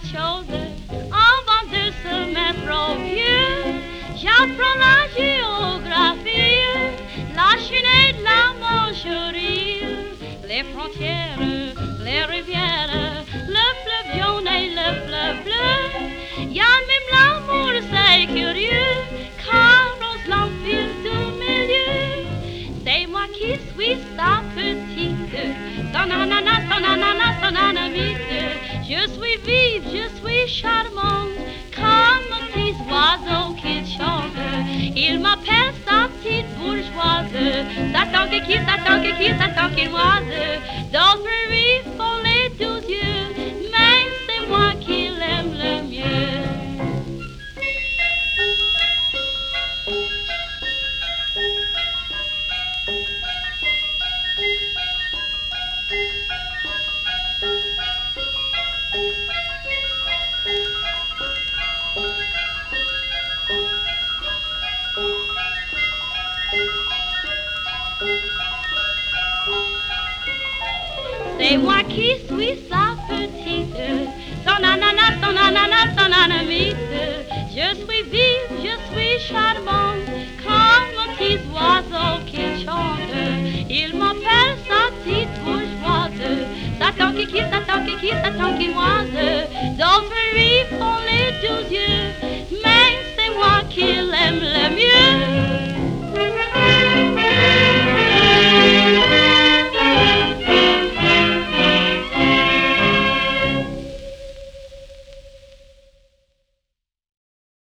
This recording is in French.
quelque chose avant de se mettre au vieux. J'apprends la géographie, la Chine et la Manchurie, les frontières, les rivières, le fleuve jaune et le fleuve bleu. Y a même l'amour, c'est curieux, carrosse l'empire du milieu. C'est moi qui suis sa petite, son ananas, son ananas, son anamite. Je suis vive, je suis charmante, comme un petit oiseau qui chante. Il m'appelle sa petite bourgeoise, Satan qui, Satan qu'il moise. Dans le riz font les 12 yeux, mais c'est moi qui l'aime le mieux. C'est moi qui suis sa petite, son ananas, son ananas, son anamite. Je suis vive, je suis charmante, comme un petit oiseau qui chante. Il m'appelle sa petite bourgeoise, Satan qui, Satan